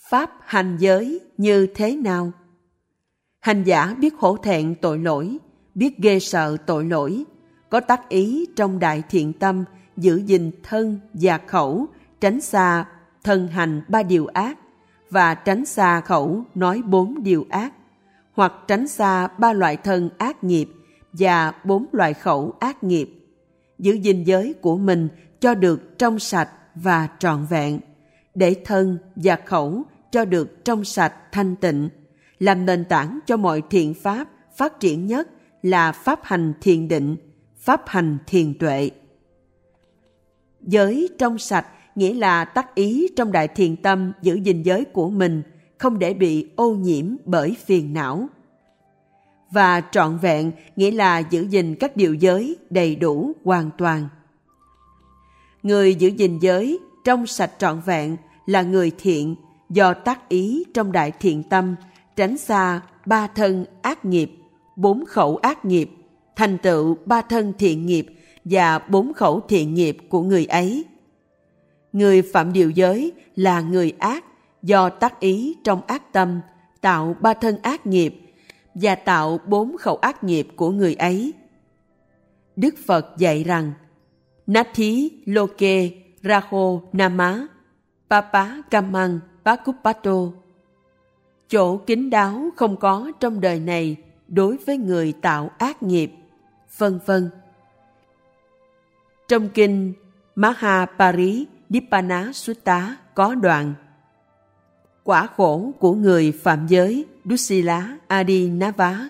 Pháp hành giới như thế nào? Hành giả biết hổ thẹn tội lỗi, biết ghê sợ tội lỗi, có tác ý trong đại thiện tâm, giữ gìn thân và khẩu, tránh xa thân hành 3 điều ác, và tránh xa khẩu nói 4 điều ác, hoặc tránh xa 3 loại thân ác nghiệp và 4 loại khẩu ác nghiệp. Giữ gìn giới của mình cho được trong sạch và trọn vẹn, để thân và khẩu cho được trong sạch thanh tịnh, làm nền tảng cho mọi thiện pháp phát triển nhất là pháp hành thiền định, pháp hành thiền tuệ. Giới trong sạch nghĩa là tác ý trong đại thiền tâm giữ gìn giới của mình, không để bị ô nhiễm bởi phiền não. Và trọn vẹn nghĩa là giữ gìn các điều giới đầy đủ hoàn toàn. Người giữ gìn giới trong sạch trọn vẹn là người thiện, do tác ý trong đại thiện tâm, tránh xa 3 thân ác nghiệp, 4 khẩu ác nghiệp, thành tựu 3 thân thiện nghiệp và 4 khẩu thiện nghiệp của người ấy. Người phạm điều giới là người ác, do tác ý trong ác tâm, tạo 3 thân ác nghiệp và tạo 4 khẩu ác nghiệp của người ấy. Đức Phật dạy rằng, Nati loke raho nama papa kamang pakupato. Chỗ kín đáo không có trong đời này đối với người tạo ác nghiệp, vân vân. Trong kinh Mahaparidippana Sutta có đoạn: quả khổ của người phạm giới Dusila Adinava.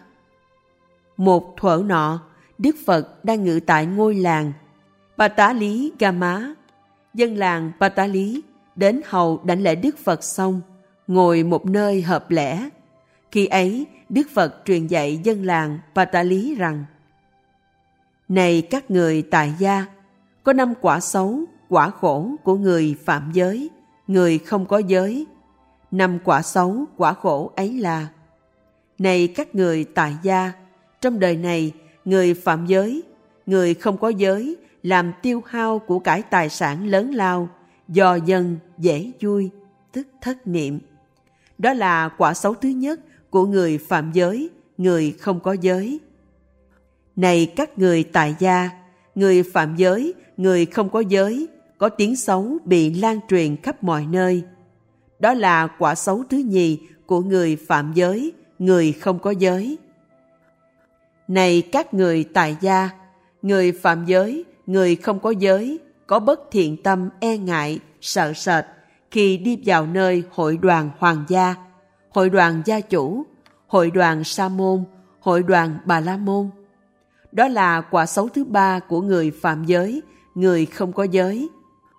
Một thuở nọ, Đức Phật đang ngự tại ngôi làng Patali Gama. Dân làng Patali đến hầu đảnh lễ Đức Phật xong, ngồi một nơi hợp lẽ. Khi ấy, Đức Phật truyền dạy dân làng Patali rằng: này các người tại gia, có 5 quả xấu, quả khổ của người phạm giới, người không có giới. 5 quả xấu, quả khổ ấy là: này các người tại gia, trong đời này, người phạm giới, người không có giới, làm tiêu hao của cải tài sản lớn lao, do dân dễ vui, tức thất niệm. Đó là quả xấu thứ nhất của người phạm giới, người không có giới. Này các người tại gia, người phạm giới, người không có giới, có tiếng xấu bị lan truyền khắp mọi nơi. Đó là quả xấu thứ nhì của người phạm giới, người không có giới. Này các người tại gia, người phạm giới, người không có giới, có bất thiện tâm e ngại, sợ sệt khi đi vào nơi hội đoàn hoàng gia, hội đoàn gia chủ, hội đoàn sa môn, hội đoàn bà la môn. Đó là quả xấu thứ 3 của người phạm giới, người không có giới.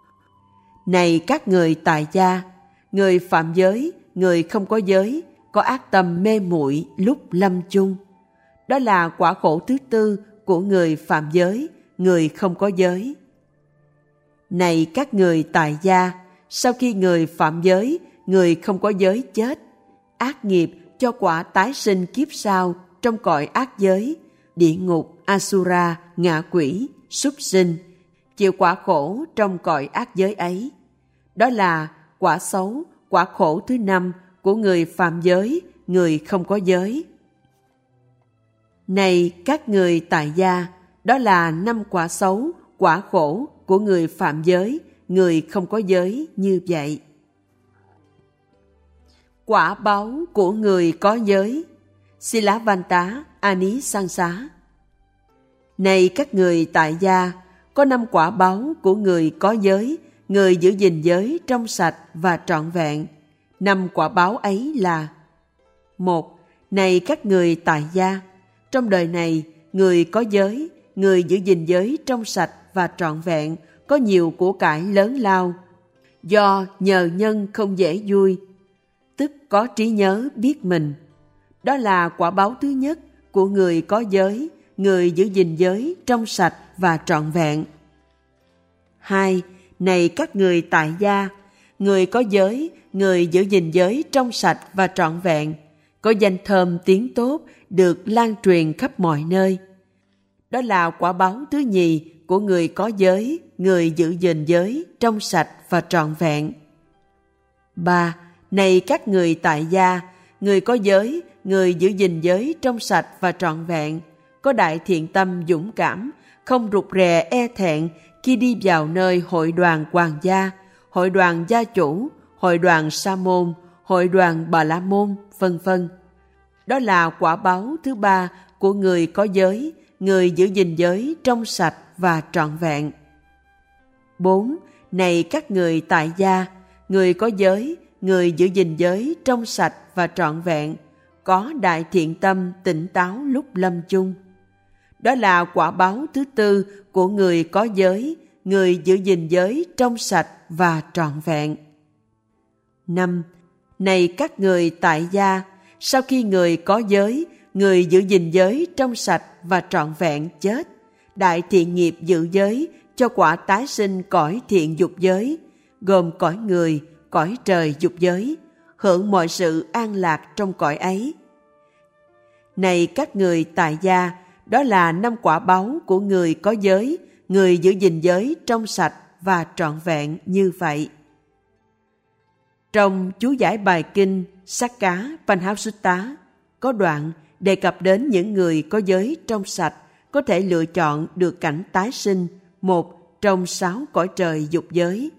Này các người tại gia, người phạm giới, người không có giới, có ác tâm mê muội lúc lâm chung. Đó là quả khổ thứ 4 của người phạm giới, người không có giới. Này các người tại gia, sau khi người phạm giới, người không có giới chết, ác nghiệp cho quả tái sinh kiếp sau trong cõi ác giới, địa ngục, Asura, ngạ quỷ, súc sinh, chịu quả khổ trong cõi ác giới ấy. Đó là quả xấu, quả khổ thứ 5 của người phạm giới, người không có giới. Này các người tại gia, đó là 5 quả xấu, quả khổ của người phạm giới, người không có giới như vậy. Quả báo của người có giới. Silavanta Ani Sansa. Này các người tại gia, có 5 quả báo của người có giới, người giữ gìn giới trong sạch và trọn vẹn. 5 quả báo ấy là: 1. Này các người tại gia, trong đời này, người có giới, người giữ gìn giới trong sạch và trọn vẹn, có nhiều của cải lớn lao, do nhờ nhân không dễ vui, tức có trí nhớ biết mình. Đó là quả báo thứ nhất của người có giới, người giữ gìn giới trong sạch và trọn vẹn. 2. Này các người tại gia, người có giới, người giữ gìn giới trong sạch và trọn vẹn, có danh thơm tiếng tốt được lan truyền khắp mọi nơi. Đó là quả báo thứ nhì của người có giới, người giữ gìn giới trong sạch và trọn vẹn. 3. Này các người tại gia, người có giới, người giữ gìn giới trong sạch và trọn vẹn, có đại thiện tâm dũng cảm, không rụt rè e thẹn khi đi vào nơi hội đoàn hoàng gia, hội đoàn gia chủ, hội đoàn sa môn, hội đoàn bà la môn, vân vân. Đó là quả báo thứ ba của người có giới, người giữ gìn giới trong sạch và trọn vẹn. 4. Này các người tại gia, người có giới, người giữ gìn giới trong sạch và trọn vẹn, có đại thiện tâm tỉnh táo lúc lâm chung. Đó là quả báo thứ tư của người có giới, người giữ gìn giới trong sạch và trọn vẹn. 5. Này các người tại gia, sau khi người có giới, người giữ gìn giới trong sạch và trọn vẹn chết, đại thiện nghiệp giữ giới cho quả tái sinh cõi thiện dục giới, gồm cõi người, cõi trời dục giới, hưởng mọi sự an lạc trong cõi ấy. Này các người tại gia, đó là 5 quả báu của người có giới, người giữ gìn giới trong sạch và trọn vẹn như vậy. Trong chú giải bài kinh Sakka Panhasutta có đoạn đề cập đến những người có giới trong sạch có thể lựa chọn được cảnh tái sinh, một trong 6 cõi trời dục giới.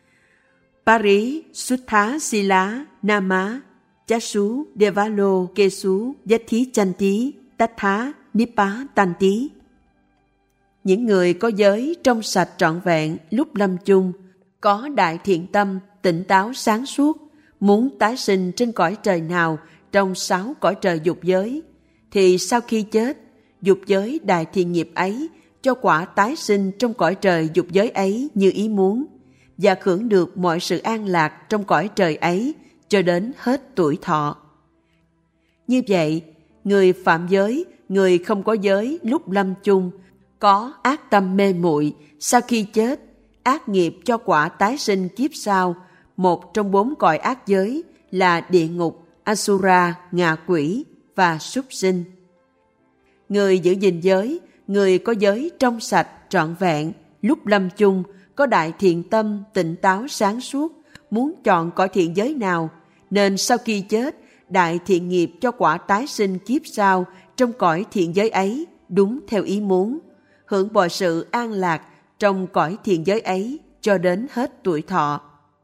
Pari Sutta Sila Nama Chasu Devalo Kesu Yathi Chanti Tatha Nipa Tanti. Những người có giới trong sạch trọn vẹn lúc lâm chung, có đại thiện tâm, tỉnh táo sáng suốt, muốn tái sinh trên cõi trời nào trong 6 cõi trời dục giới, thì sau khi chết, dục giới đại thiện nghiệp ấy cho quả tái sinh trong cõi trời dục giới ấy như ý muốn, và hưởng được mọi sự an lạc trong cõi trời ấy cho đến hết tuổi thọ. Như vậy, người phạm giới, người không có giới lúc lâm chung, có ác tâm mê muội, sau khi chết, ác nghiệp cho quả tái sinh kiếp sau, một trong 4 cõi ác giới là địa ngục, Asura, ngạ quỷ và súc sinh. Người giữ gìn giới, người có giới trong sạch trọn vẹn, lúc lâm chung có đại thiện tâm, tỉnh táo sáng suốt, muốn chọn cõi thiện giới nào, nên sau khi chết, đại thiện nghiệp cho quả tái sinh kiếp sau trong cõi thiện giới ấy đúng theo ý muốn, hưởng mọi sự an lạc trong cõi thiện giới ấy cho đến hết tuổi thọ.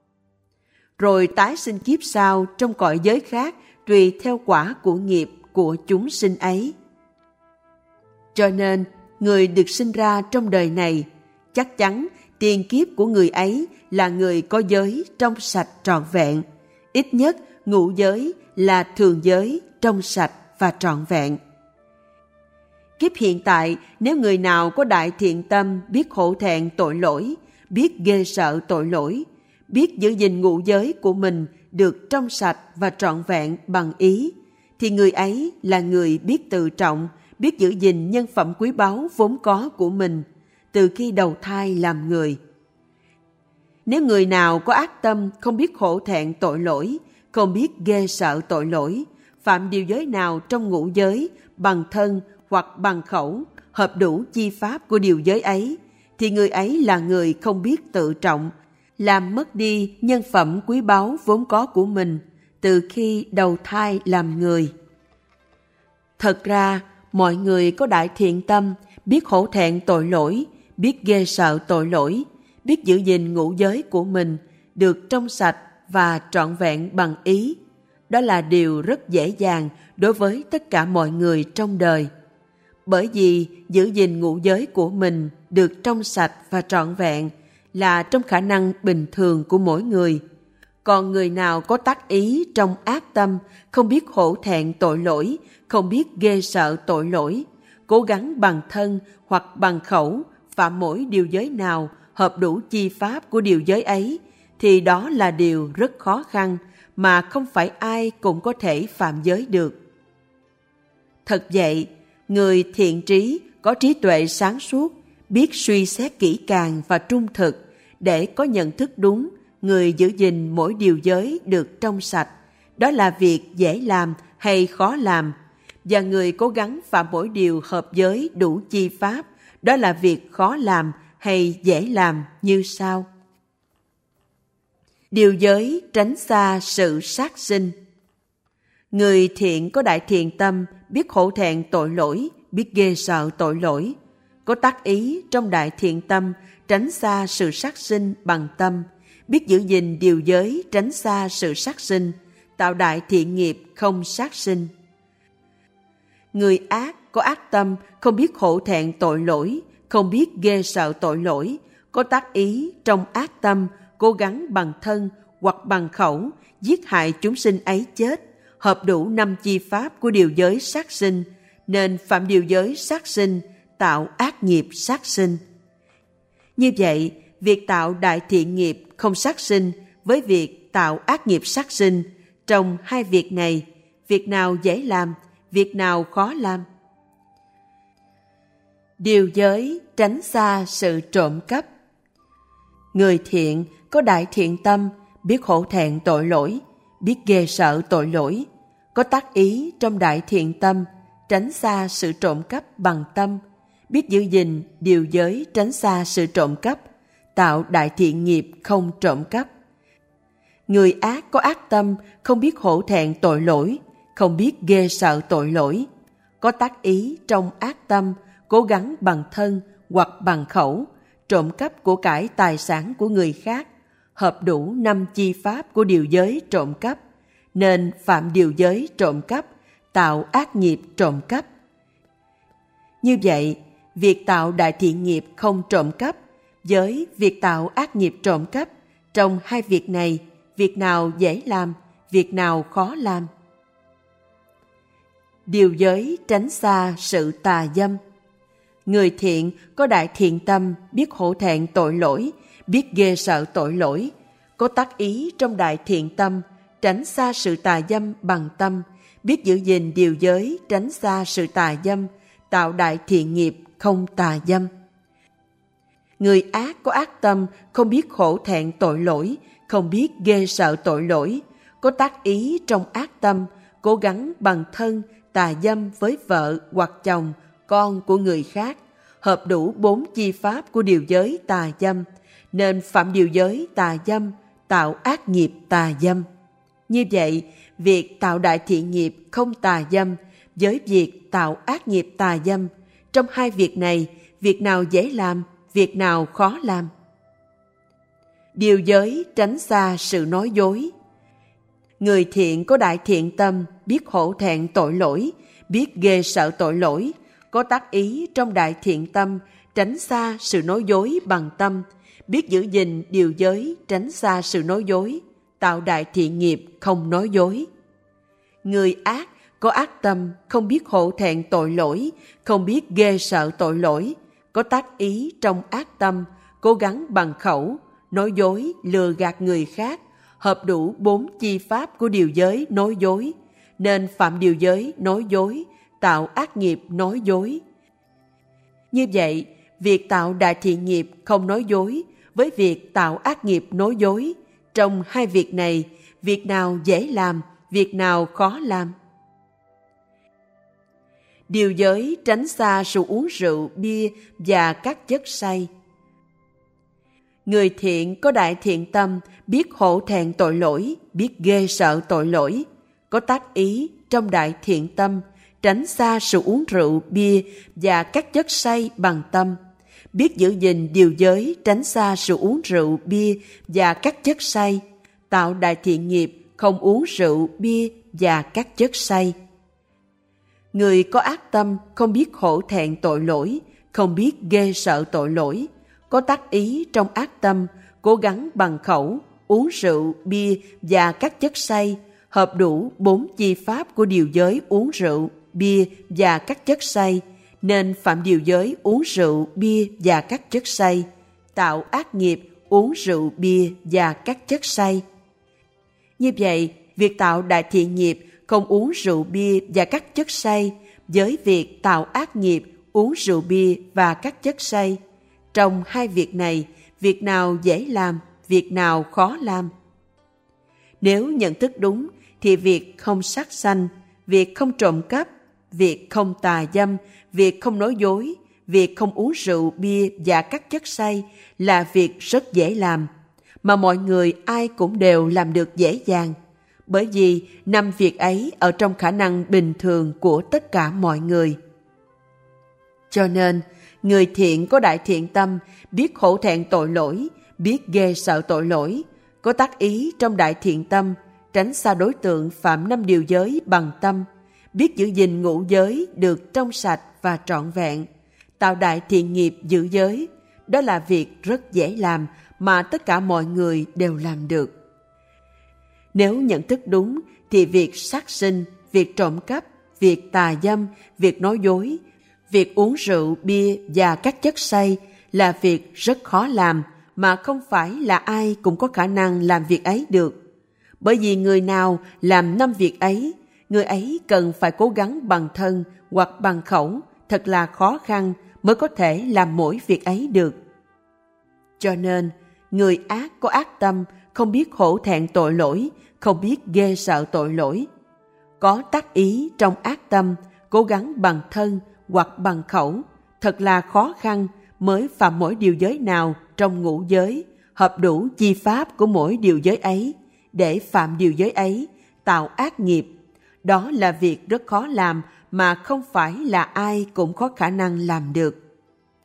Rồi tái sinh kiếp sau trong cõi giới khác tùy theo quả của nghiệp của chúng sinh ấy. Cho nên, người được sinh ra trong đời này, chắc chắn tiền kiếp của người ấy là người có giới trong sạch trọn vẹn, ít nhất ngũ giới là thường giới trong sạch và trọn vẹn. Kiếp hiện tại, nếu người nào có đại thiện tâm, biết hổ thẹn tội lỗi, biết ghê sợ tội lỗi, biết giữ gìn ngũ giới của mình được trong sạch và trọn vẹn bằng ý, thì người ấy là người biết tự trọng, biết giữ gìn nhân phẩm quý báu vốn có của mình từ khi đầu thai làm người. Nếu người nào có ác tâm, không biết hổ thẹn tội lỗi, không biết ghê sợ tội lỗi, phạm điều giới nào trong ngũ giới, bằng thân hoặc bằng khẩu, hợp đủ chi pháp của điều giới ấy, thì người ấy là người không biết tự trọng, làm mất đi nhân phẩm quý báu vốn có của mình từ khi đầu thai làm người. Thật ra, mọi người có đại thiện tâm, biết hổ thẹn tội lỗi, biết ghê sợ tội lỗi, biết giữ gìn ngũ giới của mình được trong sạch và trọn vẹn bằng ý. Đó là điều rất dễ dàng đối với tất cả mọi người trong đời. Bởi vì giữ gìn ngũ giới của mình được trong sạch và trọn vẹn là trong khả năng bình thường của mỗi người. Còn người nào có tác ý trong ác tâm, không biết hổ thẹn tội lỗi, không biết ghê sợ tội lỗi, cố gắng bằng thân hoặc bằng khẩu phạm mỗi điều giới nào hợp đủ chi pháp của điều giới ấy, thì đó là điều rất khó khăn mà không phải ai cũng có thể phạm giới được. Thật vậy, người thiện trí, có trí tuệ sáng suốt, biết suy xét kỹ càng và trung thực để có nhận thức đúng, người giữ gìn mỗi điều giới được trong sạch. Đó là việc dễ làm hay khó làm, và người cố gắng phạm mỗi điều hợp giới đủ chi pháp, đó là việc khó làm hay dễ làm như sau. Điều giới tránh xa sự sát sinh. Người thiện có đại thiện tâm, biết hổ thẹn tội lỗi, biết ghê sợ tội lỗi, có tác ý trong đại thiện tâm, tránh xa sự sát sinh bằng tâm, biết giữ gìn điều giới tránh xa sự sát sinh, tạo đại thiện nghiệp không sát sinh. Người ác có ác tâm, không biết hổ thẹn tội lỗi, không biết ghê sợ tội lỗi, có tác ý trong ác tâm, cố gắng bằng thân hoặc bằng khẩu, giết hại chúng sinh ấy chết, hợp đủ 5 chi pháp của điều giới sát sinh, nên phạm điều giới sát sinh, tạo ác nghiệp sát sinh. Như vậy, việc tạo đại thiện nghiệp không sát sinh với việc tạo ác nghiệp sát sinh, trong hai việc này, việc nào dễ làm, việc nào khó làm? Điều giới tránh xa sự trộm cắp. Người thiện có đại thiện tâm, biết hổ thẹn tội lỗi, biết ghê sợ tội lỗi, có tác ý trong đại thiện tâm, tránh xa sự trộm cắp bằng tâm, biết giữ gìn điều giới tránh xa sự trộm cắp, tạo đại thiện nghiệp không trộm cắp. Người ác có ác tâm, không biết hổ thẹn tội lỗi, không biết ghê sợ tội lỗi, có tác ý trong ác tâm, cố gắng bằng thân hoặc bằng khẩu, trộm cắp của cải tài sản của người khác, hợp đủ 5 chi pháp của điều giới trộm cắp, nên phạm điều giới trộm cắp, tạo ác nghiệp trộm cắp. Như vậy, việc tạo đại thiện nghiệp không trộm cắp với việc tạo ác nghiệp trộm cắp, trong hai việc này, việc nào dễ làm, việc nào khó làm? Điều giới tránh xa sự tà dâm. Người thiện có đại thiện tâm, biết hổ thẹn tội lỗi, biết ghê sợ tội lỗi, có tác ý trong đại thiện tâm, tránh xa sự tà dâm bằng tâm, biết giữ gìn điều giới tránh xa sự tà dâm, tạo đại thiện nghiệp không tà dâm. Người ác có ác tâm, không biết hổ thẹn tội lỗi, không biết ghê sợ tội lỗi, có tác ý trong ác tâm, cố gắng bằng thân tà dâm với vợ hoặc chồng, con của người khác, hợp đủ 4 chi pháp của điều giới tà dâm, nên phạm điều giới tà dâm, tạo ác nghiệp tà dâm. Như vậy, việc tạo đại thiện nghiệp không tà dâm với việc tạo ác nghiệp tà dâm, trong hai việc này, việc nào dễ làm, việc nào khó làm? Điều giới tránh xa sự nói dối. Người thiện có đại thiện tâm, biết hổ thẹn tội lỗi, biết ghê sợ tội lỗi, có tác ý trong đại thiện tâm, tránh xa sự nói dối bằng tâm, biết giữ gìn điều giới tránh xa sự nói dối, tạo đại thiện nghiệp không nói dối. Người ác có ác tâm, không biết hổ thẹn tội lỗi, không biết ghê sợ tội lỗi, có tác ý trong ác tâm, cố gắng bằng khẩu, nói dối, lừa gạt người khác, hợp đủ 4 chi pháp của điều giới nói dối, nên phạm điều giới nói dối, tạo ác nghiệp nói dối. Như vậy, việc tạo đại thiện nghiệp không nói dối với việc tạo ác nghiệp nói dối, trong hai việc này, việc nào dễ làm, việc nào khó làm? Điều giới tránh xa sự uống rượu, bia và các chất say. Người thiện có đại thiện tâm, biết hổ thẹn tội lỗi, biết ghê sợ tội lỗi, có tác ý trong đại thiện tâm, tránh xa sự uống rượu, bia và các chất say bằng tâm, biết giữ gìn điều giới tránh xa sự uống rượu, bia và các chất say, tạo đại thiện nghiệp không uống rượu, bia và các chất say. Người có ác tâm, không biết hổ thẹn tội lỗi, không biết ghê sợ tội lỗi, có tác ý trong ác tâm, cố gắng bằng khẩu, uống rượu, bia và các chất say, hợp đủ 4 chi pháp của điều giới uống rượu, bia và các chất say, nên phạm điều giới uống rượu, bia và các chất say, tạo ác nghiệp uống rượu, bia và các chất say. Như vậy, việc tạo đại thiện nghiệp không uống rượu, bia và các chất say với việc tạo ác nghiệp uống rượu, bia và các chất say, trong hai việc này, việc nào dễ làm, việc nào khó làm? Nếu nhận thức đúng, thì việc không sát sanh, việc không trộm cắp, việc không tà dâm, việc không nói dối, việc không uống rượu, bia và các chất say là việc rất dễ làm. mà mọi người ai cũng đều làm được dễ dàng, bởi vì 5 việc ấy ở trong khả năng bình thường của tất cả mọi người. Cho nên, người thiện có đại thiện tâm, biết hổ thẹn tội lỗi, biết ghê sợ tội lỗi, có tác ý trong đại thiện tâm, tránh xa đối tượng phạm 5 điều giới bằng tâm, biết giữ gìn ngũ giới được trong sạch và trọn vẹn, tạo đại thiện nghiệp giữ giới. Đó là việc rất dễ làm mà tất cả mọi người đều làm được. Nếu nhận thức đúng thì việc sát sinh, việc trộm cắp, việc tà dâm, việc nói dối, việc uống rượu, bia và các chất say là việc rất khó làm mà không phải là ai cũng có khả năng làm việc ấy được. Bởi vì người nào làm 5 việc ấy, người ấy cần phải cố gắng bằng thân hoặc bằng khẩu, thật là khó khăn mới có thể làm mỗi việc ấy được. Cho nên, người ác có ác tâm, không biết hổ thẹn tội lỗi, không biết ghê sợ tội lỗi. Có tác ý trong ác tâm, cố gắng bằng thân hoặc bằng khẩu, thật là khó khăn mới phạm mỗi điều giới nào trong ngũ giới, hợp đủ chi pháp của mỗi điều giới ấy, để phạm điều giới ấy, tạo ác nghiệp. Đó là việc rất khó làm mà không phải là ai cũng có khả năng làm được.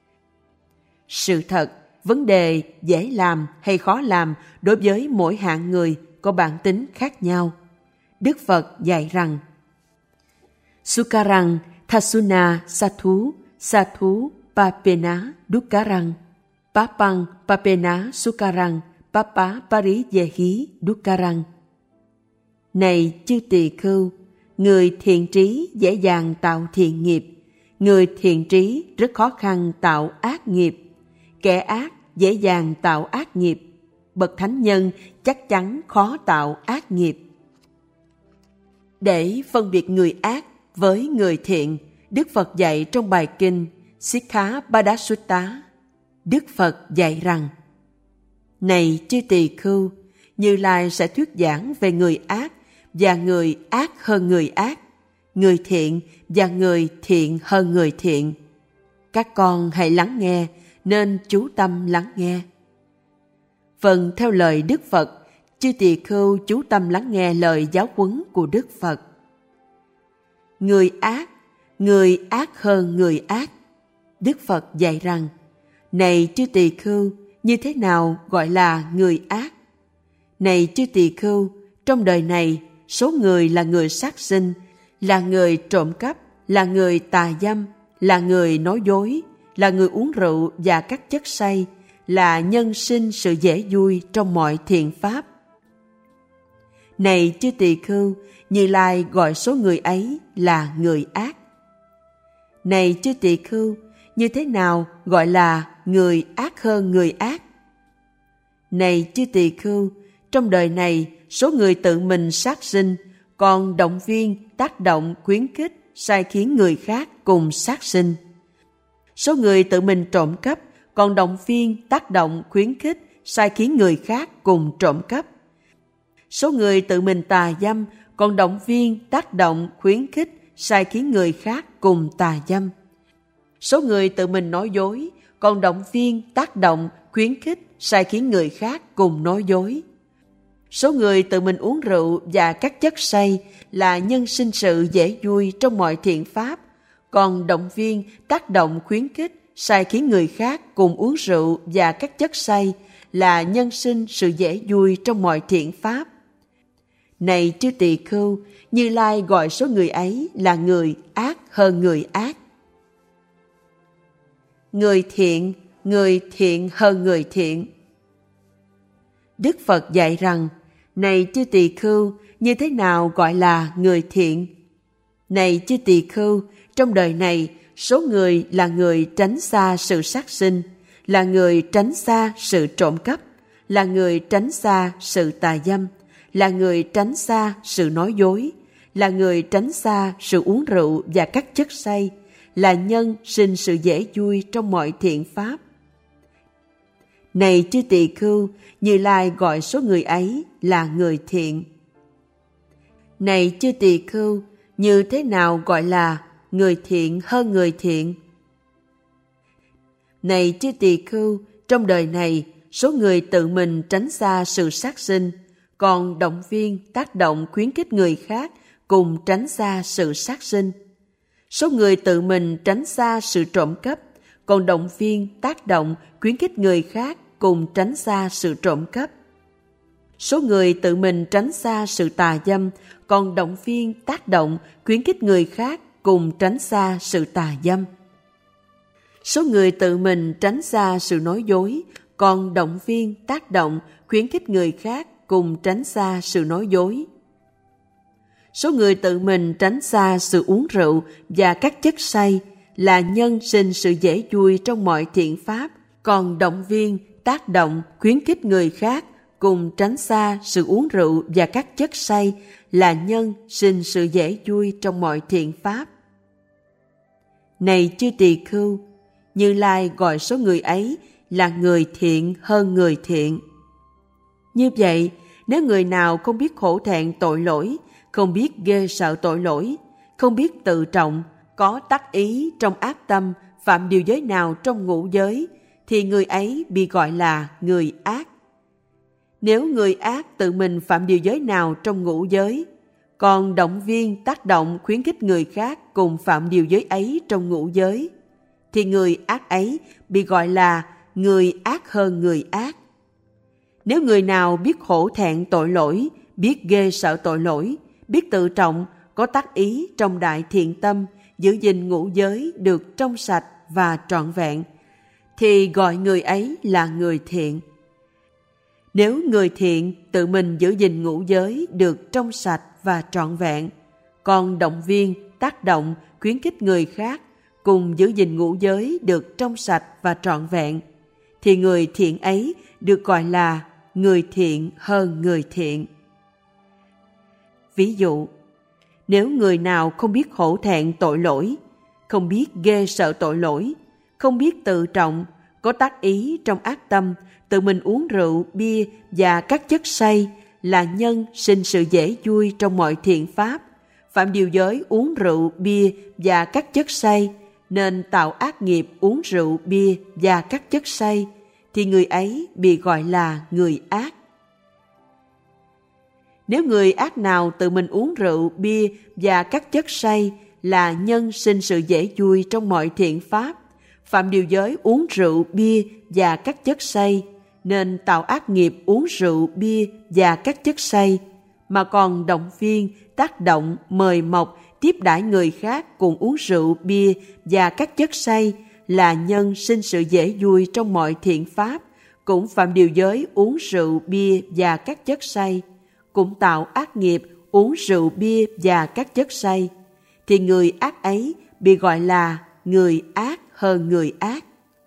Sự thật, vấn đề dễ làm hay khó làm đối với mỗi hạng người có bản tính khác nhau. Đức Phật dạy rằng: Sukarang thasuna sathu papena dukkarang papang papena sukarang papa pariyehi dukkarang. Này chư tỳ khưu, người thiện trí dễ dàng tạo thiện nghiệp, người thiện trí rất khó khăn tạo ác nghiệp. Kẻ ác dễ dàng tạo ác nghiệp, bậc thánh nhân chắc chắn khó tạo ác nghiệp. Để phân biệt người ác với người thiện, Đức Phật dạy trong bài kinh Sikkhapada Sutta, Đức Phật dạy rằng: Này chư tỳ khưu, Như Lai sẽ thuyết giảng về người ác và người ác hơn người ác, người thiện và người thiện hơn người thiện. Các con hãy lắng nghe, nên chú tâm lắng nghe. Vâng, theo lời Đức Phật, chư tỳ khưu chú tâm lắng nghe lời giáo huấn của Đức Phật. Người ác hơn người ác. Đức Phật dạy rằng: Này chư tỳ khưu, như thế nào gọi là người ác? Này chư tỳ khưu, trong đời này, số người là người sát sinh, là người trộm cắp, là người tà dâm, là người nói dối, là người uống rượu và các chất say, là nhân sinh sự dễ vui trong mọi thiện pháp. Này chư tỳ khưu, Như Lai gọi số người ấy là người ác. Này chư tỳ khưu, như thế nào gọi là người ác hơn người ác? Này chư tỳ khưu, trong đời này, số người tự mình sát sinh, còn động viên, tác động, khuyến khích, sai khiến người khác cùng sát sinh. Số người tự mình trộm cắp, còn động viên, tác động, khuyến khích, sai khiến người khác cùng trộm cắp. Số người tự mình tà dâm, còn động viên, tác động, khuyến khích, sai khiến người khác cùng tà dâm. Số người tự mình nói dối, còn động viên, tác động, khuyến khích, sai khiến người khác cùng nói dối. Số người tự mình uống rượu và các chất say là nhân sinh sự dễ vui trong mọi thiện pháp, còn động viên, tác động, khuyến khích, sai khiến người khác cùng uống rượu và các chất say là nhân sinh sự dễ vui trong mọi thiện pháp. Này chư tỳ khưu, Như Lai gọi số người ấy là người ác hơn người ác. Người thiện hơn người thiện. Đức Phật dạy rằng: Này chư tỳ khưu, như thế nào gọi là người thiện? Này chư tỳ khưu, trong đời này, số người là người tránh xa sự sát sinh, là người tránh xa sự trộm cắp, là người tránh xa sự tà dâm, là người tránh xa sự nói dối, là người tránh xa sự uống rượu và các chất say, là nhân sinh sự dễ vui trong mọi thiện pháp. Này chư tỳ khưu, Như Lai gọi số người ấy là người thiện. Này chư tỳ khưu, như thế nào gọi là người thiện hơn người thiện? Này chư tỳ khưu, trong đời này, số người tự mình tránh xa sự sát sinh, còn động viên, tác động khuyến khích người khác cùng tránh xa sự sát sinh. Số người tự mình tránh xa sự trộm cắp, còn động viên, tác động khuyến khích người khác cùng tránh xa sự trộm cắp. Số người tự mình tránh xa sự tà dâm, còn động viên, tác động khuyến khích người khác cùng tránh xa sự tà dâm. Số người tự mình tránh xa sự nói dối, còn động viên, tác động khuyến khích người khác cùng tránh xa sự nói dối. Số người tự mình tránh xa sự uống rượu và các chất say là nhân sinh sự dễ vui trong mọi thiện pháp, còn động viên, tác động khuyến khích người khác cùng tránh xa sự uống rượu và các chất say là nhân sinh sự dễ vui trong mọi thiện pháp. Này chư tỳ khưu, Như Lai gọi số người ấy là người thiện hơn người thiện. Như vậy, nếu người nào không biết hổ thẹn tội lỗi, không biết ghê sợ tội lỗi, không biết tự trọng, có tác ý trong ác tâm, phạm điều giới nào trong ngũ giới, thì người ấy bị gọi là người ác. Nếu người ác tự mình phạm điều giới nào trong ngũ giới, còn động viên, tác động khuyến khích người khác cùng phạm điều giới ấy trong ngũ giới, thì người ác ấy bị gọi là người ác hơn người ác. Nếu người nào biết hổ thẹn tội lỗi, biết ghê sợ tội lỗi, biết tự trọng, có tác ý trong đại thiện tâm, giữ gìn ngũ giới được trong sạch và trọn vẹn, thì gọi người ấy là người thiện. Nếu người thiện tự mình giữ gìn ngũ giới được trong sạch và trọn vẹn, còn động viên, tác động, khuyến khích người khác cùng giữ gìn ngũ giới được trong sạch và trọn vẹn, thì người thiện ấy được gọi là người thiện hơn người thiện. Ví dụ, nếu người nào không biết hổ thẹn tội lỗi, không biết ghê sợ tội lỗi, không biết tự trọng, có tác ý trong ác tâm, tự mình uống rượu, bia và các chất say là nhân sinh sự dễ vui trong mọi thiện pháp, phạm điều giới uống rượu, bia và các chất say, nên tạo ác nghiệp uống rượu, bia và các chất say, thì người ấy bị gọi là người ác. Nếu người ác nào tự mình uống rượu, bia và các chất say là nhân sinh sự dễ vui trong mọi thiện pháp, phạm điều giới uống rượu, bia và các chất say, nên tạo ác nghiệp uống rượu, bia và các chất say, mà còn động viên, tác động, mời mọc, tiếp đãi người khác cùng uống rượu, bia và các chất say là nhân sinh sự dễ vui trong mọi thiện pháp, cũng phạm điều giới uống rượu, bia và các chất say, cũng tạo ác nghiệp uống rượu, bia và các chất say, thì người ác ấy bị gọi là người ác hơn người ác.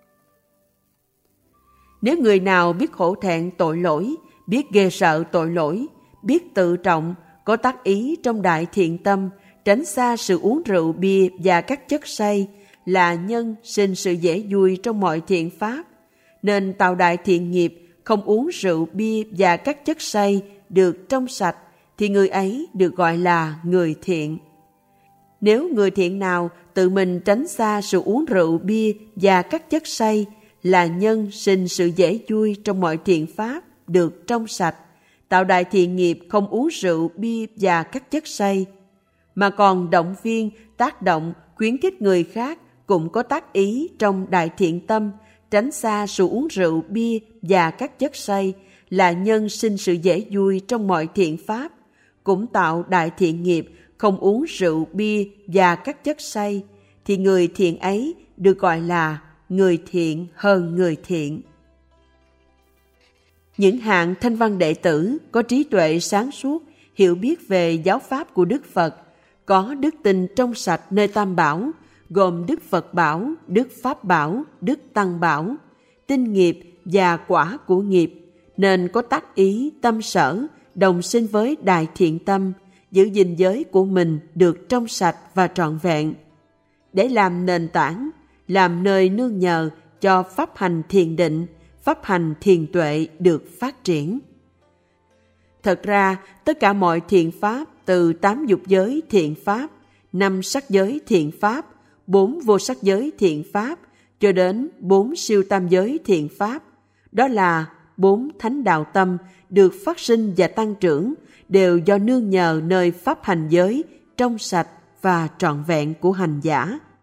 Nếu người nào biết hổ thẹn tội lỗi, biết ghê sợ tội lỗi, biết tự trọng, có tác ý trong đại thiện tâm, tránh xa sự uống rượu, bia và các chất say là nhân sinh sự dễ vui trong mọi thiện pháp, nên tạo đại thiện nghiệp không uống rượu, bia và các chất say được trong sạch, thì người ấy được gọi là người thiện. Nếu người thiện nào tự mình tránh xa sự uống rượu, bia và các chất say là nhân sinh sự dễ vui trong mọi thiện pháp được trong sạch, tạo đại thiện nghiệp không uống rượu, bia và các chất say, mà còn động viên, tác động, khuyến khích người khác cũng có tác ý trong đại thiện tâm, tránh xa sự uống rượu, bia và các chất say là nhân sinh sự dễ vui trong mọi thiện pháp, cũng tạo đại thiện nghiệp không uống rượu, bia và các chất say, thì người thiện ấy được gọi là người thiện hơn người thiện. Những hạng thanh văn đệ tử có trí tuệ sáng suốt, hiểu biết về giáo pháp của Đức Phật, có đức tin trong sạch nơi Tam Bảo, gồm Đức Phật Bảo, Đức Pháp Bảo, Đức Tăng Bảo, tinh nghiệp và quả của nghiệp, nên có tác ý, tâm sở, đồng sinh với đại thiện tâm, giữ gìn giới của mình được trong sạch và trọn vẹn, để làm nền tảng, làm nơi nương nhờ cho pháp hành thiền định, pháp hành thiền tuệ được phát triển. Thật ra, tất cả mọi thiện pháp, từ 8 dục giới thiện pháp, 5 sắc giới thiện pháp, 4 vô sắc giới thiện pháp, cho đến 4 siêu tam giới thiện pháp, đó là 4 thánh đạo tâm được phát sinh và tăng trưởng đều do nương nhờ nơi pháp hành giới trong sạch và trọn vẹn của hành giả.